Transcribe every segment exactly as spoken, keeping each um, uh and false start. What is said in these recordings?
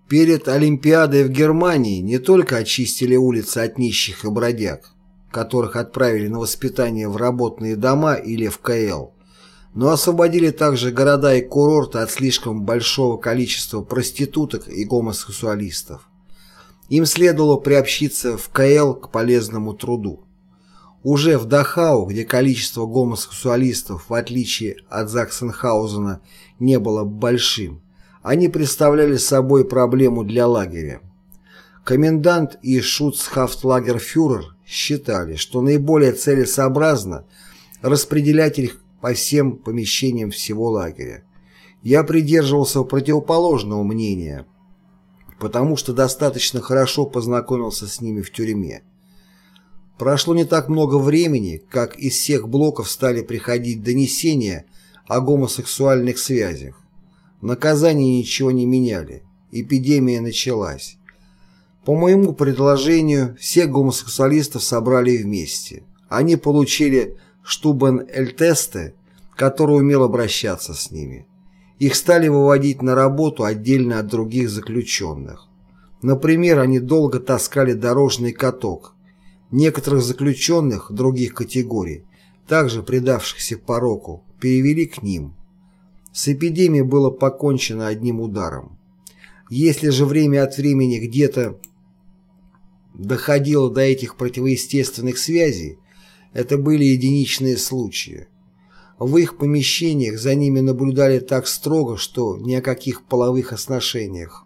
Перед Олимпиадой в Германии не только очистили улицы от нищих и бродяг, которых отправили на воспитание в работные дома или в ка эл, но освободили также города и курорты от слишком большого количества проституток и гомосексуалистов. Им следовало приобщиться в ка эл к полезному труду. Уже в Дахау, где количество гомосексуалистов, в отличие от Заксенхаузена, не было большим, они представляли собой проблему для лагеря. Комендант и шуцхафтлагерфюрер считали, что наиболее целесообразно распределять их по всем помещениям всего лагеря. Я придерживался противоположного мнения, потому что достаточно хорошо познакомился с ними в тюрьме. Прошло не так много времени, как из всех блоков стали приходить донесения о гомосексуальных связях. Наказания ничего не меняли. Эпидемия началась. По моему предложению, всех гомосексуалистов собрали вместе. Они получили штубен-эльтесте, который умел обращаться с ними. Их стали выводить на работу отдельно от других заключенных. Например, они долго таскали дорожный каток. Некоторых заключенных других категорий, также предавшихся пороку, перевели к ним. С эпидемией было покончено одним ударом. Если же время от времени где-то доходило до этих противоестественных связей, это были единичные случаи. В их помещениях за ними наблюдали так строго, что ни о каких половых сношениях.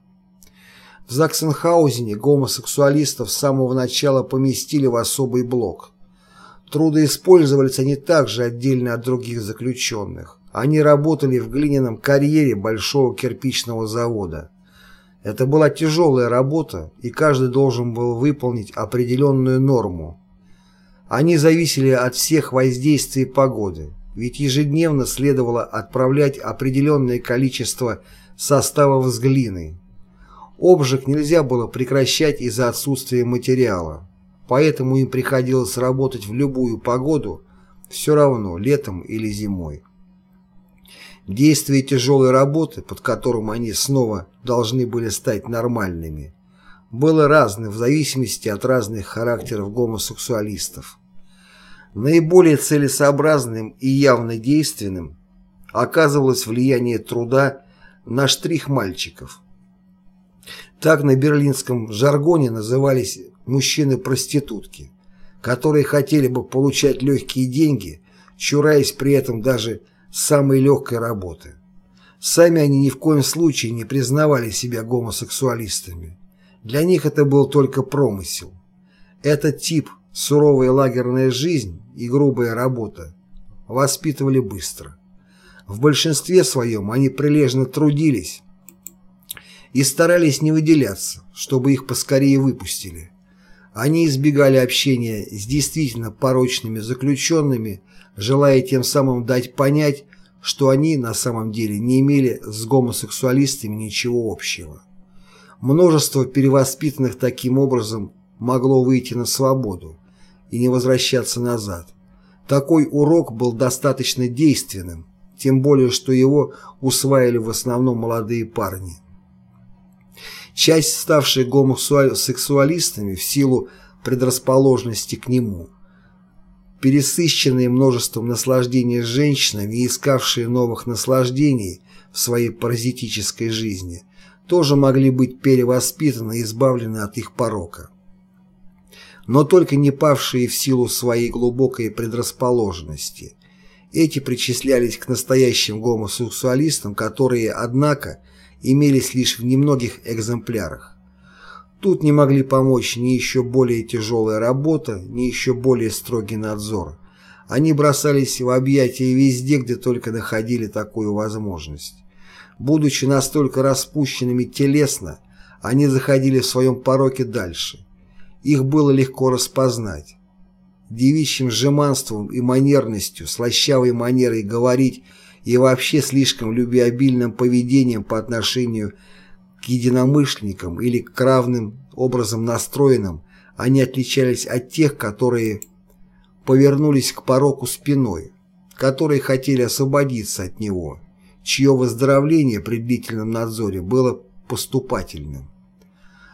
В Заксенхаузене гомосексуалистов с самого начала поместили в особый блок. Трудоиспользовались они также отдельно от других заключенных. Они работали в глиняном карьере большого кирпичного завода. Это была тяжелая работа, и каждый должен был выполнить определенную норму. Они зависели от всех воздействий погоды, ведь ежедневно следовало отправлять определенное количество составов с глиной. Обжиг нельзя было прекращать из-за отсутствия материала, поэтому им приходилось работать в любую погоду, все равно, летом или зимой. Действие тяжелой работы, под которым они снова должны были стать нормальными, было разным в зависимости от разных характеров гомосексуалистов. Наиболее целесообразным и явно действенным оказывалось влияние труда на штрих-мальчиков. Так на берлинском жаргоне назывались мужчины-проститутки, которые хотели бы получать легкие деньги, чураясь при этом даже самой легкой работы. Сами они ни в коем случае не признавали себя гомосексуалистами. Для них это был только промысел. Этот тип, суровая лагерная жизнь и грубая работа, воспитывали быстро. В большинстве своем они прилежно трудились и старались не выделяться, чтобы их поскорее выпустили. Они избегали общения с действительно порочными заключенными, желая тем самым дать понять, что они на самом деле не имели с гомосексуалистами ничего общего. Множество перевоспитанных таким образом могло выйти на свободу и не возвращаться назад. Такой урок был достаточно действенным, тем более что его усваивали в основном молодые парни. Часть, ставших гомосексуалистами в силу предрасположенности к нему, пересыщенные множеством наслаждений с женщинами и искавшие новых наслаждений в своей паразитической жизни, тоже могли быть перевоспитаны и избавлены от их порока. Но только не павшие в силу своей глубокой предрасположенности. Эти причислялись к настоящим гомосексуалистам, которые, однако, имелись лишь в немногих экземплярах. Тут не могли помочь ни еще более тяжелая работа, ни еще более строгий надзор. Они бросались в объятия везде, где только находили такую возможность. Будучи настолько распущенными телесно, они заходили в своем пороке дальше. Их было легко распознать. Девичьим жеманством и манерностью, слащавой манерой говорить и вообще слишком любвеобильным поведением по отношению к единомышленникам или к равным образом настроенным, они отличались от тех, которые повернулись к пороку спиной, которые хотели освободиться от него, чье выздоровление при длительном надзоре было поступательным.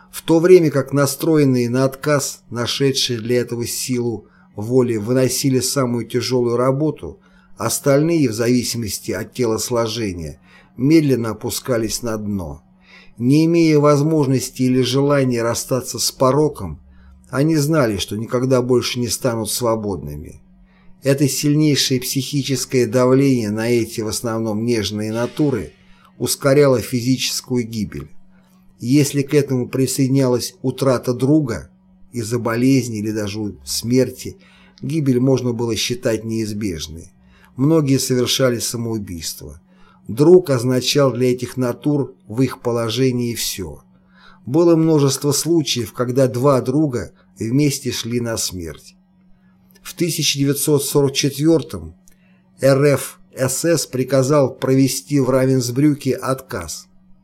В то время как настроенные на отказ, нашедшие для этого силу воли, выносили самую тяжелую работу, остальные, в зависимости от телосложения, медленно опускались на дно. Не имея возможности или желания расстаться с пороком, они знали, что никогда больше не станут свободными. Это сильнейшее психическое давление на эти в основном нежные натуры ускоряло физическую гибель. Если к этому присоединялась утрата друга из-за болезни или даже смерти, гибель можно было считать неизбежной. Многие совершали самоубийство. Друг означал для этих натур в их положении все. Было множество случаев, когда два друга вместе шли на смерть. В тысяча девятьсот сорок четвёртом эр эф эс эс приказал провести в Равенсбрюке отказ.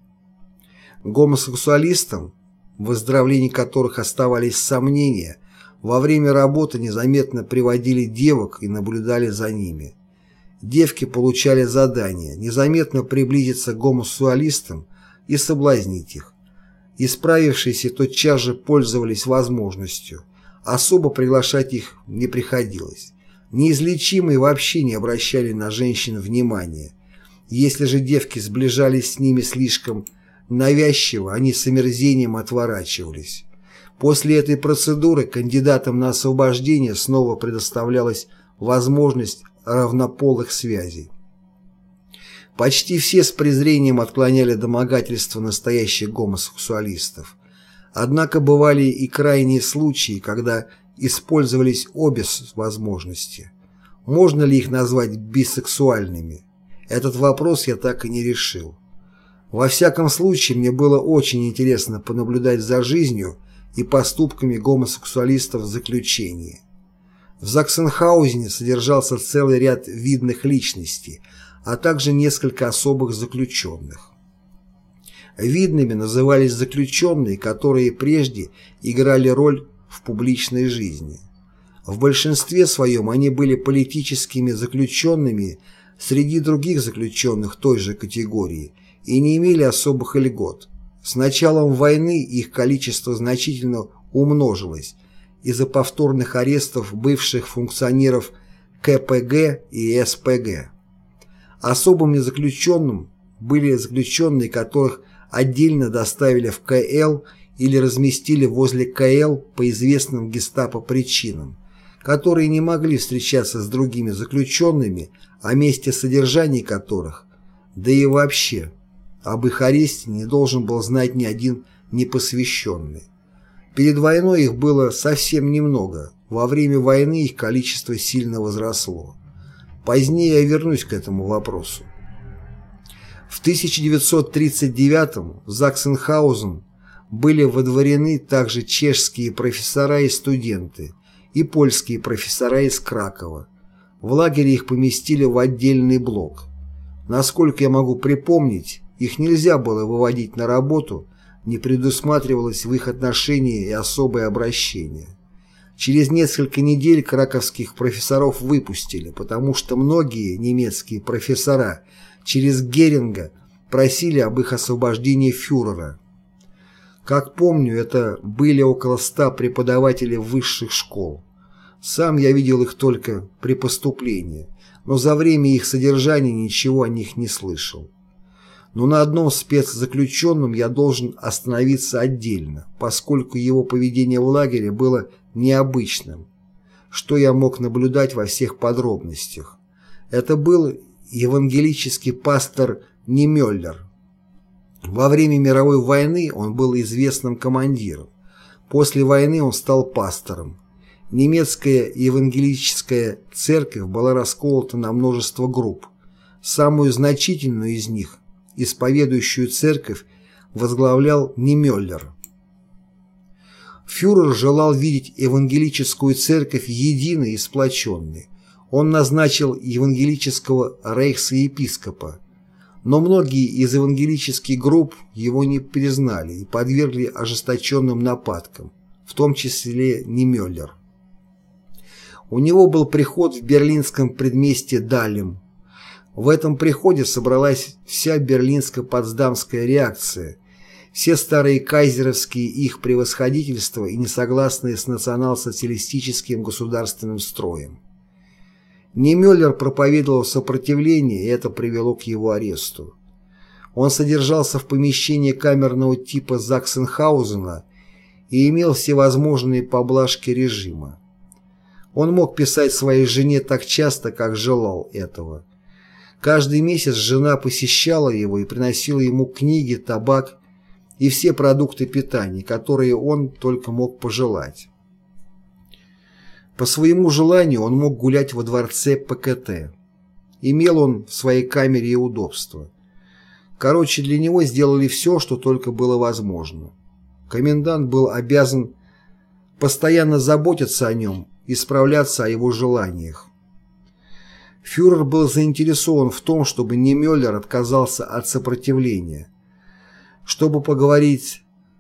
Гомосексуалистам, в выздоровлении которых оставались сомнения, во время работы незаметно приводили девок и наблюдали за ними. Девки получали задание незаметно приблизиться к гомосексуалистам и соблазнить их. Исправившиеся тотчас же пользовались возможностью. Особо приглашать их не приходилось. Неизлечимые вообще не обращали на женщин внимания. Если же девки сближались с ними слишком навязчиво, они с омерзением отворачивались. После этой процедуры кандидатам на освобождение снова предоставлялась возможность равнополых связей. Почти все с презрением отклоняли домогательства настоящих гомосексуалистов. Однако бывали и крайние случаи, когда использовались обе возможности. Можно ли их назвать бисексуальными? Этот вопрос я так и не решил. Во всяком случае, мне было очень интересно понаблюдать за жизнью и поступками гомосексуалистов в заключении. В Заксенхаузене содержался целый ряд видных личностей, а также несколько особых заключенных. Видными назывались заключенные, которые прежде играли роль в публичной жизни. В большинстве своем они были политическими заключенными среди других заключенных той же категории и не имели особых льгот. С началом войны их количество значительно умножилось из-за повторных арестов бывших функционеров ка пэ гэ и эс пэ гэ. Особыми заключенными были заключенные, которых отдельно доставили в ка эл или разместили возле ка эл по известным гестапо причинам, которые не могли встречаться с другими заключенными, о месте содержания которых, да и вообще, об их аресте не должен был знать ни один непосвященный. Перед войной их было совсем немного, во время войны их количество сильно возросло. Позднее я вернусь к этому вопросу. В тысяча девятьсот тридцать девятом в Заксенхаузен были водворены также чешские профессора и студенты, и польские профессора из Кракова. В лагере их поместили в отдельный блок. Насколько я могу припомнить, их нельзя было выводить на работу, не предусматривалось в их отношении и особое обращение. Через несколько недель краковских профессоров выпустили, потому что многие немецкие профессора через Геринга просили об их освобождении фюрера. Как помню, это были около ста преподавателей высших школ. Сам я видел их только при поступлении, но за время их содержания ничего о них не слышал. Но на одном спецзаключенном я должен остановиться отдельно, поскольку его поведение в лагере было необычным, что я мог наблюдать во всех подробностях. Это был евангелический пастор Немёллер. Во время мировой войны он был известным командиром. После войны он стал пастором. Немецкая евангелическая церковь была расколота на множество групп. Самую значительную из них, исповедующую церковь, возглавлял Немёллер. Фюрер желал видеть евангелическую церковь единой и сплоченной. Он назначил евангелического рейхсепископа, но многие из евангелических групп его не признали и подвергли ожесточенным нападкам, в том числе Немёллер. У него был приход в берлинском предместье Далем. В этом приходе собралась вся берлинско-потсдамская реакция, все старые кайзеровские их превосходительства и несогласные с национал-социалистическим государственным строем. Немеллер проповедовал сопротивление, и это привело к его аресту. Он содержался в помещении камерного типа Заксенхаузена и имел всевозможные поблажки режима. Он мог писать своей жене так часто, как желал этого. Каждый месяц жена посещала его и приносила ему книги, табак и все продукты питания, которые он только мог пожелать. По своему желанию он мог гулять во дворце ПКТ. Имел он в своей камере и удобства. Короче, для него сделали все, что только было возможно. Комендант был обязан постоянно заботиться о нем и справляться о его желаниях. Фюрер был заинтересован в том, чтобы Немеллер отказался от сопротивления. Чтобы поговорить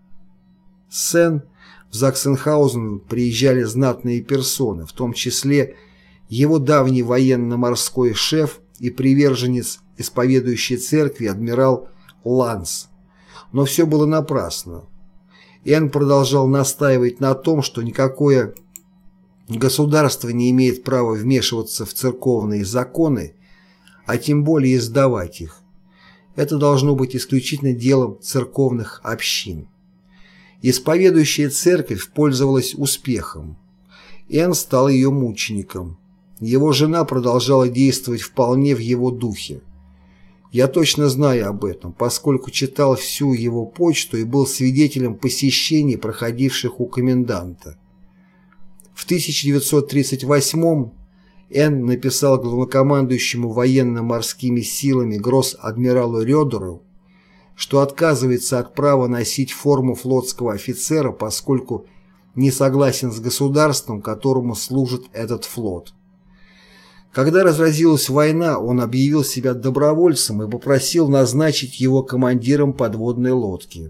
с Сен, в Заксенхаузен приезжали знатные персоны, в том числе его давний военно-морской шеф и приверженец исповедующей церкви адмирал Ланс. Но все было напрасно. Энн продолжал настаивать на том, что никакое государство не имеет права вмешиваться в церковные законы, а тем более издавать их. Это должно быть исключительно делом церковных общин. Исповедующая церковь пользовалась успехом. Энн стал ее мучеником. Его жена продолжала действовать вполне в его духе. Я точно знаю об этом, поскольку читал всю его почту и был свидетелем посещений, проходивших у коменданта. В тысяча девятьсот тридцать восьмом Энн написал главнокомандующему военно-морскими силами гросс-адмиралу Рёдеру, что отказывается от права носить форму флотского офицера, поскольку не согласен с государством, которому служит этот флот. Когда разразилась война, он объявил себя добровольцем и попросил назначить его командиром подводной лодки.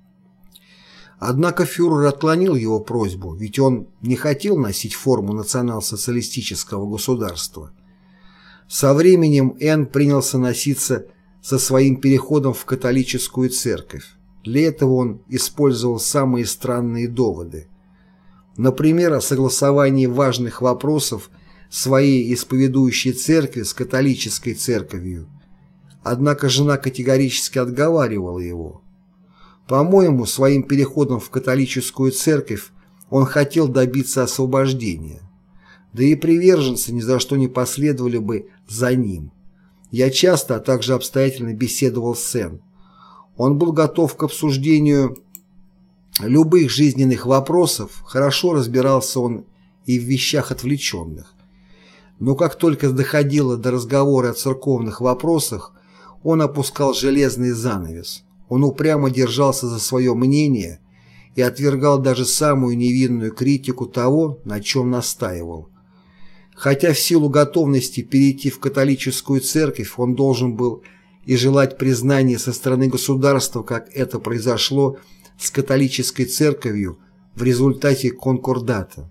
Однако фюрер отклонил его просьбу, ведь он не хотел носить форму национал-социалистического государства. Со временем Энн принялся носиться со своим переходом в католическую церковь. Для этого он использовал самые странные доводы. Например, о согласовании важных вопросов своей исповедующей церкви с католической церковью. Однако жена категорически отговаривала его. По-моему, своим переходом в католическую церковь он хотел добиться освобождения. Да и приверженцы ни за что не последовали бы за ним. Я часто, а также обстоятельно беседовал с Энн. Он был готов к обсуждению любых жизненных вопросов, хорошо разбирался он и в вещах отвлеченных. Но как только доходило до разговора о церковных вопросах, он опускал железный занавес. Он упрямо держался за свое мнение и отвергал даже самую невинную критику того, на чем настаивал. Хотя в силу готовности перейти в католическую церковь он должен был и желать признания со стороны государства, как это произошло с католической церковью в результате конкордата.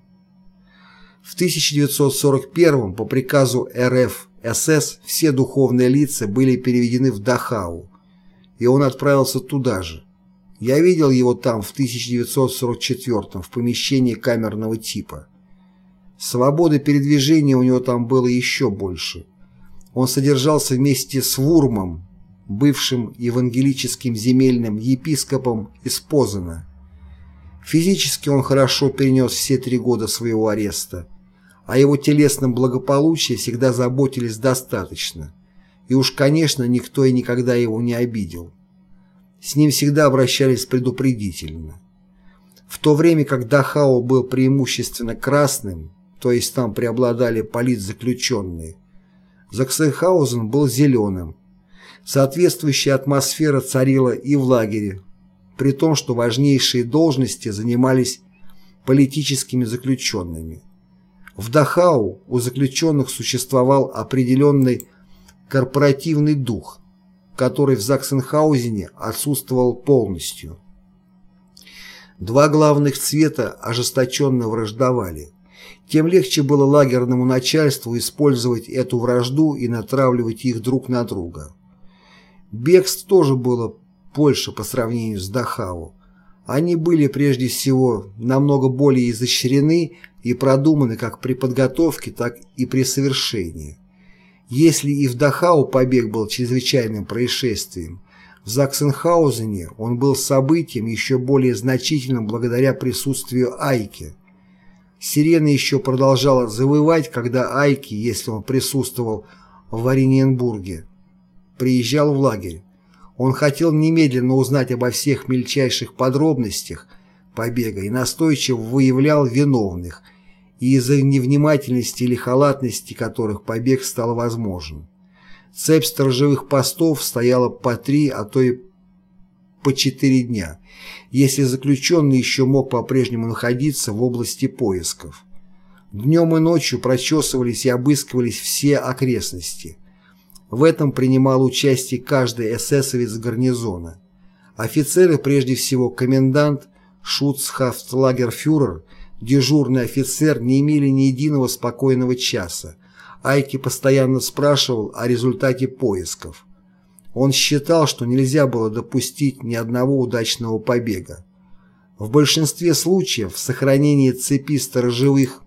В тысяча девятьсот сорок первом по приказу эр эф эс эс все духовные лица были переведены в Дахау, и он отправился туда же. Я видел его там в тысяча девятьсот сорок четвёртом в помещении камерного типа. Свободы передвижения у него там было еще больше. Он содержался вместе с Вурмом, бывшим евангелическим земельным епископом из Позана. Физически он хорошо перенес все три года своего ареста. О его телесном благополучии всегда заботились достаточно. И уж, конечно, никто и никогда его не обидел. С ним всегда обращались предупредительно. В то время как Дахау был преимущественно красным, то есть там преобладали политзаключенные, Заксенхаузен был зеленым. Соответствующая атмосфера царила и в лагере, при том, что важнейшие должности занимались политическими заключенными. В Дахау у заключенных существовал определенный корпоративный дух, который в Заксенхаузене отсутствовал полностью. Два главных цвета ожесточенно враждовали. Тем легче было лагерному начальству использовать эту вражду и натравливать их друг на друга. Бегство тоже было больше по сравнению с Дахау. Они были прежде всего намного более изощрены и продуманы как при подготовке, так и при совершении. Если и в Дахау побег был чрезвычайным происшествием, в Заксенхаузене он был событием еще более значительным благодаря присутствию Айке. Сирена еще продолжала завывать, когда Айке, если он присутствовал в Оренбурге, приезжал в лагерь. Он хотел немедленно узнать обо всех мельчайших подробностях побега и настойчиво выявлял виновных, и из-за невнимательности или халатности которых побег стал возможен. Цепь сторожевых постов стояла по три, а то и по четыре дня, если заключенный еще мог по-прежнему находиться в области поисков. Днем и ночью прочесывались и обыскивались все окрестности. В этом принимал участие каждый эсэсовец гарнизона. Офицеры, прежде всего комендант, шуцхафтлагерфюрер, дежурный офицер, не имели ни единого спокойного часа. Айке постоянно спрашивал о результате поисков. Он считал, что нельзя было допустить ни одного удачного побега. В большинстве случаев сохранение цепи сторожевых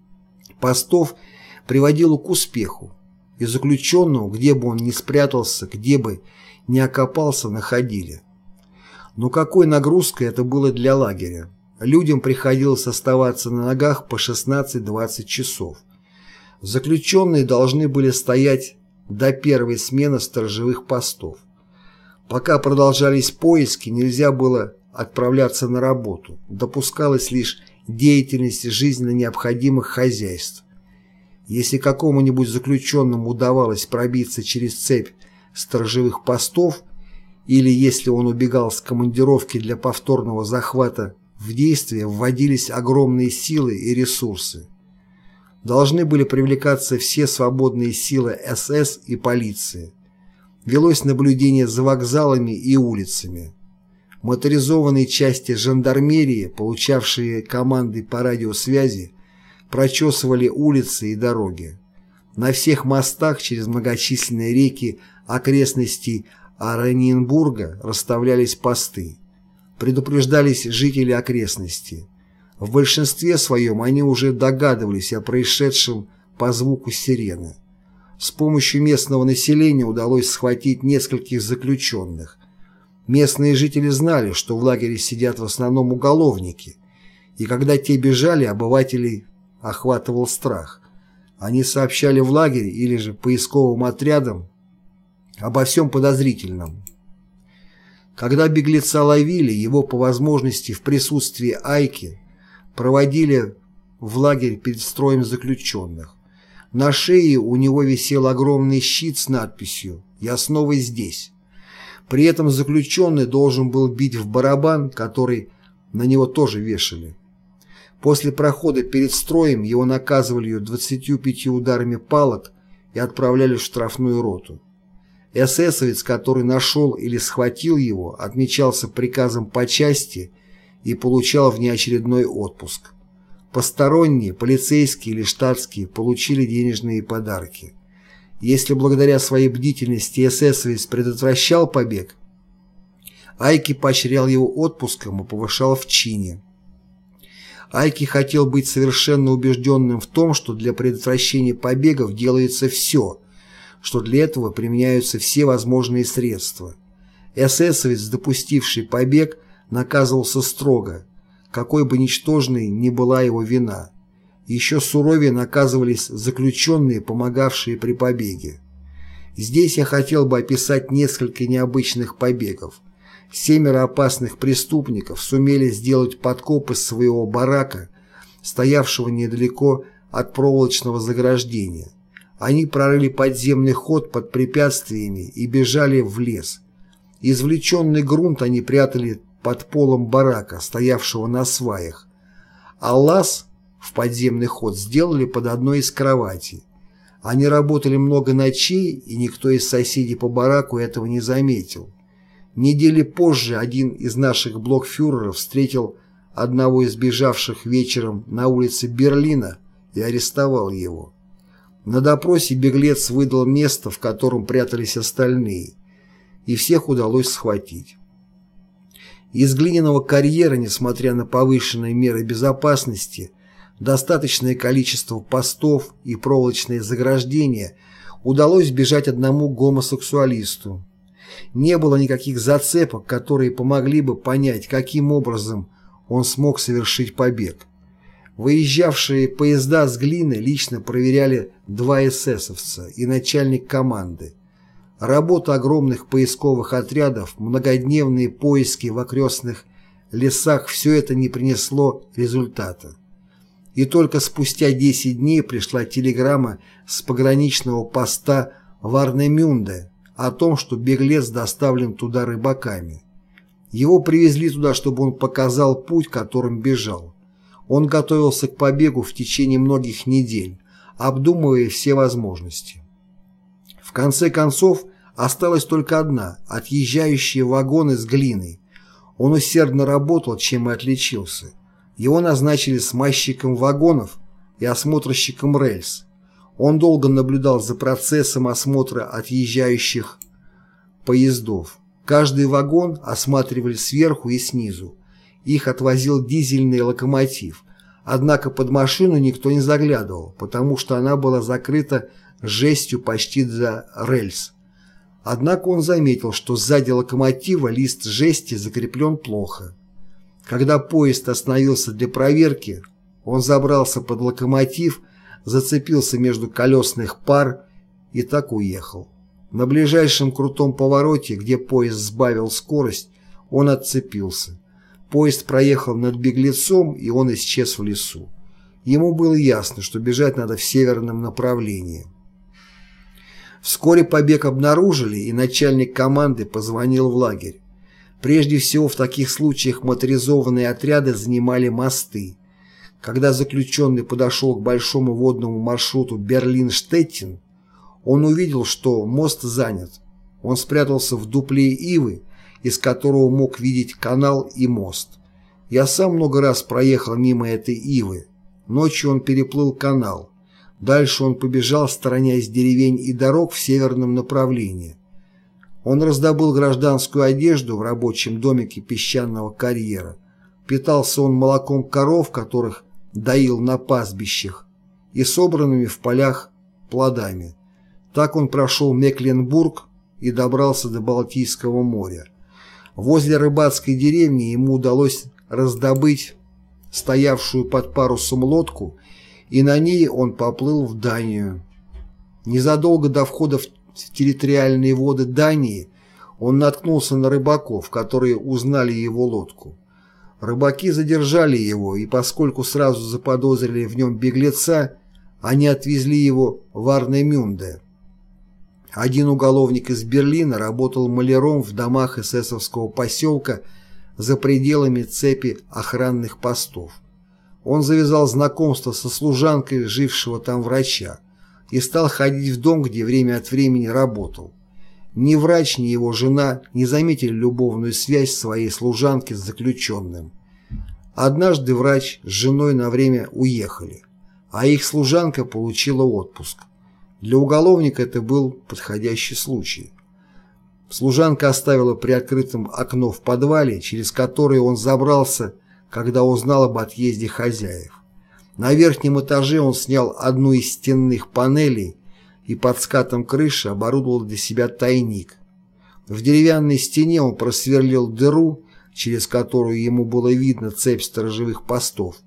постов приводило к успеху, и заключенного, где бы он ни спрятался, где бы ни окопался, находили. Но какой нагрузкой это было для лагеря? Людям приходилось оставаться на ногах по шестнадцать-двадцать часов. Заключенные должны были стоять до первой смены сторожевых постов. Пока продолжались поиски, нельзя было отправляться на работу, допускалась лишь деятельность жизненно необходимых хозяйств. Если какому-нибудь заключенному удавалось пробиться через цепь сторожевых постов, или если он убегал с командировки для повторного захвата, в действие вводились огромные силы и ресурсы. Должны были привлекаться все свободные силы эс эс и полиции. Велось наблюдение за вокзалами и улицами. Моторизованные части жандармерии, получавшие команды по радиосвязи, прочесывали улицы и дороги. На всех мостах через многочисленные реки окрестностей Оренбурга расставлялись посты. Предупреждались жители окрестностей. В большинстве своем они уже догадывались о происшедшем по звуку сирены. С помощью местного населения удалось схватить нескольких заключенных. Местные жители знали, что в лагере сидят в основном уголовники, и когда те бежали, обывателей охватывал страх. Они сообщали в лагерь или же поисковым отрядам обо всем подозрительном. Когда беглеца ловили, его по возможности в присутствии Айки проводили в лагерь перед строем заключенных. На шее у него висел огромный щит с надписью «Я снова здесь». При этом заключенный должен был бить в барабан, который на него тоже вешали. После прохода перед строем его наказывали двадцатью пятью ударами палок и отправляли в штрафную роту. Эсэсовец, который нашел или схватил его, отмечался приказом по части и получал внеочередной отпуск. Посторонние, полицейские или штатские получили денежные подарки. Если благодаря своей бдительности эсэсовец предотвращал побег, Айки поощрял его отпуском и повышал в чине. Айки хотел быть совершенно убежденным в том, что для предотвращения побегов делается все, что для этого применяются все возможные средства. Эсэсовец, допустивший побег, наказывался строго, какой бы ничтожной ни была его вина. Еще суровее наказывались заключенные, помогавшие при побеге. Здесь я хотел бы описать несколько необычных побегов. Семеро опасных преступников сумели сделать подкоп из своего барака, стоявшего недалеко от проволочного заграждения. Они прорыли подземный ход под препятствиями и бежали в лес. Извлеченный грунт они прятали под полом барака, стоявшего на сваях, а лаз в подземный ход сделали под одной из кроватей. Они работали много ночей, и никто из соседей по бараку этого не заметил. Недели позже один из наших блокфюреров встретил одного из бежавших вечером на улице Берлина и арестовал его. На допросе беглец выдал место, в котором прятались остальные, и всех удалось схватить. Из глиняного карьера, несмотря на повышенные меры безопасности, достаточное количество постов и проволочные заграждения, удалось сбежать одному гомосексуалисту. Не было никаких зацепок, которые помогли бы понять, каким образом он смог совершить побег. Выезжавшие поезда с глины лично проверяли два эсэсовца и начальник команды. Работа огромных поисковых отрядов, многодневные поиски в окрестных лесах – все это не принесло результата. И только спустя десять дней пришла телеграмма с пограничного поста Варнемюнде о том, что беглец доставлен туда рыбаками. Его привезли туда, чтобы он показал путь, которым бежал. Он готовился к побегу в течение многих недель, обдумывая все возможности. В конце концов, осталась только одна – отъезжающие вагоны с глиной. Он усердно работал, чем и отличился. Его назначили смазчиком вагонов и осмотрщиком рельс. Он долго наблюдал за процессом осмотра отъезжающих поездов. Каждый вагон осматривали сверху и снизу. Их отвозил дизельный локомотив. Однако под машину никто не заглядывал, потому что она была закрыта жестью почти до рельс. Однако он заметил, что сзади локомотива лист жести закреплен плохо. Когда поезд остановился для проверки, он забрался под локомотив, зацепился между колесных пар и так уехал. На ближайшем крутом повороте, где поезд сбавил скорость, он отцепился. Поезд проехал над беглецом, и он исчез в лесу. Ему было ясно, что бежать надо в северном направлении. Вскоре побег обнаружили, и начальник команды позвонил в лагерь. Прежде всего, в таких случаях моторизованные отряды занимали мосты. Когда заключенный подошел к большому водному маршруту Берлин-Штеттин, он увидел, что мост занят. Он спрятался в дупле ивы, из которого мог видеть канал и мост. Я сам много раз проехал мимо этой ивы. Ночью он переплыл канал. Дальше он побежал, сторонясь деревень и дорог в северном направлении. Он раздобыл гражданскую одежду в рабочем домике песчаного карьера. Питался он молоком коров, которых доил на пастбищах, и собранными в полях плодами. Так он прошел Мекленбург и добрался до Балтийского моря. Возле рыбацкой деревни ему удалось раздобыть стоявшую под парусом лодку, и на ней он поплыл в Данию. Незадолго до входа в территориальные воды Дании он наткнулся на рыбаков, которые узнали его лодку. Рыбаки задержали его, и поскольку сразу заподозрили в нем беглеца, они отвезли его в Варнемюнде. Один уголовник из Берлина работал маляром в домах эсэсовского поселка за пределами цепи охранных постов. Он завязал знакомство со служанкой жившего там врача и стал ходить в дом, где время от времени работал. Ни врач, ни его жена не заметили любовную связь своей служанки с заключенным. Однажды врач с женой на время уехали, а их служанка получила отпуск. Для уголовника это был подходящий случай. Служанка оставила приоткрытым окно в подвале, через которое он забрался, когда узнал об отъезде хозяев. На верхнем этаже он снял одну из стенных панелей и под скатом крыши оборудовал для себя тайник. В деревянной стене он просверлил дыру, через которую ему было видно цепь сторожевых постов,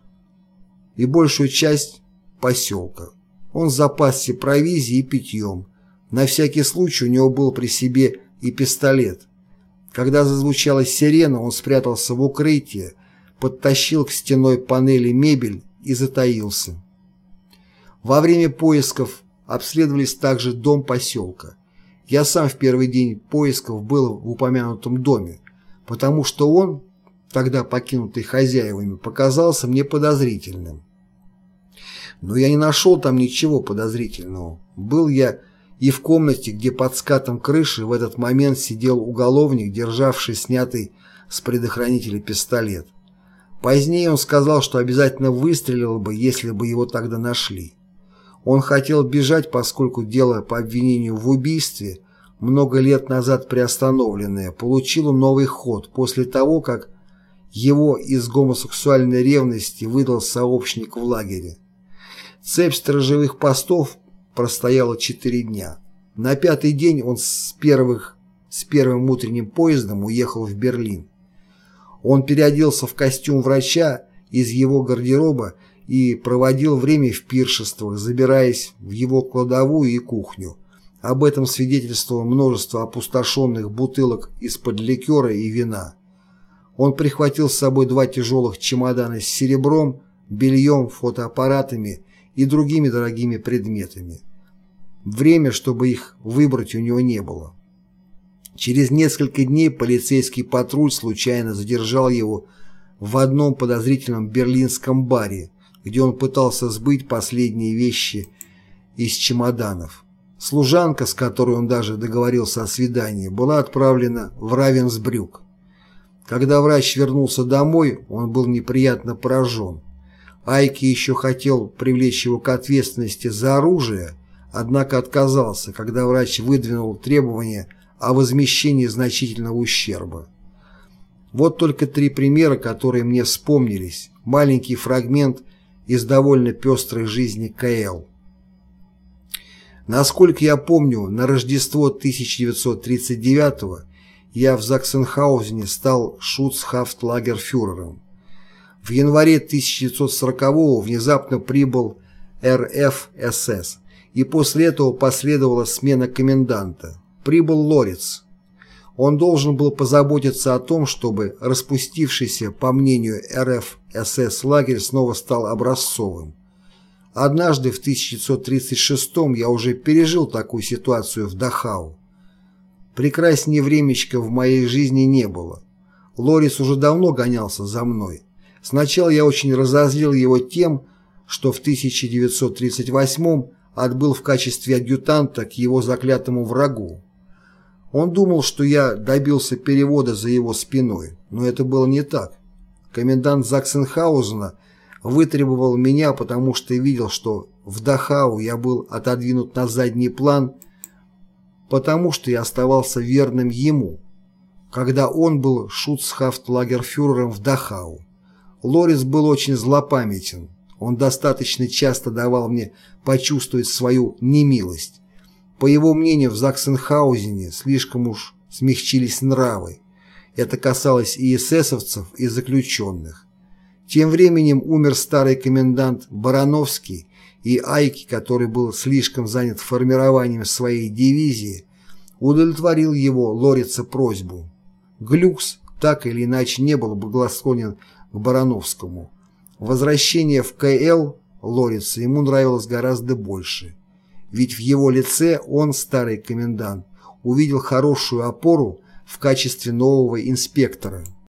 и большую часть поселка. Он запасся провизией и питьем. На всякий случай у него был при себе и пистолет. Когда зазвучала сирена, он спрятался в укрытие, подтащил к стенной панели мебель и затаился. Во время поисков обследовались также дом поселка. Я сам в первый день поисков был в упомянутом доме, потому что он, тогда покинутый хозяевами, показался мне подозрительным. Но я не нашел там ничего подозрительного. Был я и в комнате, где под скатом крыши в этот момент сидел уголовник, державший снятый с предохранителя пистолет. Позднее он сказал, что обязательно выстрелил бы, если бы его тогда нашли. Он хотел бежать, поскольку дело по обвинению в убийстве много лет назад приостановленное, получило новый ход после того, как его из гомосексуальной ревности выдал сообщник в лагере. Цепь сторожевых постов простояла четыре дня. На пятый день он с, первых, с первым утренним поездом уехал в Берлин. Он переоделся в костюм врача из его гардероба и проводил время в пиршествах, забираясь в его кладовую и кухню. Об этом свидетельствовало множество опустошенных бутылок из-под ликера и вина. Он прихватил с собой два тяжелых чемодана с серебром, бельем, фотоаппаратами и другими дорогими предметами. Время, чтобы их выбрать, у него не было. Через несколько дней полицейский патруль случайно задержал его в одном подозрительном берлинском баре, где он пытался сбыть последние вещи из чемоданов. Служанка, с которой он даже договорился о свидании, была отправлена в Равенсбрюк. Когда врач вернулся домой, он был неприятно поражен. Айки еще хотел привлечь его к ответственности за оружие, однако отказался, когда врач выдвинул требование о возмещении значительного ущерба. Вот только три примера, которые мне вспомнились. Маленький фрагмент из довольно пестрой жизни КЛ. Насколько я помню, на Рождество тысяча девятьсот тридцать девятого я в Заксенхаузене стал шуцхафтлагерфюрером. В январе тысяча девятьсот сорокового внезапно прибыл эр эф эс эс, и после этого последовала смена коменданта. Прибыл Лориц. Он должен был позаботиться о том, чтобы распустившийся, по мнению эр эф эс эс, лагерь снова стал образцовым. Однажды в тысяча девятьсот тридцать шестом я уже пережил такую ситуацию в Дахау. Прекраснее времечка в моей жизни не было. Лориц уже давно гонялся за мной. Сначала я очень разозлил его тем, что в тысяча девятьсот тридцать восьмом отбыл в качестве адъютанта к его заклятому врагу. Он думал, что я добился перевода за его спиной, но это было не так. Комендант Заксенхаузена вытребовал меня, потому что видел, что в Дахау я был отодвинут на задний план, потому что я оставался верным ему, когда он был шуцхафтлагерфюрером в Дахау. Лориц был очень злопамятен. Он достаточно часто давал мне почувствовать свою немилость. По его мнению, в Заксенхаузене слишком уж смягчились нравы. Это касалось и эсэсовцев, и заключенных. Тем временем умер старый комендант Барановский, и Айки, который был слишком занят формированием своей дивизии, удовлетворил его Лорица просьбу. Глюкс так или иначе не был благосклонен к Барановскому. Возвращение в КЛ Лорица ему нравилось гораздо больше, ведь в его лице он, старый комендант, увидел хорошую опору в качестве нового инспектора.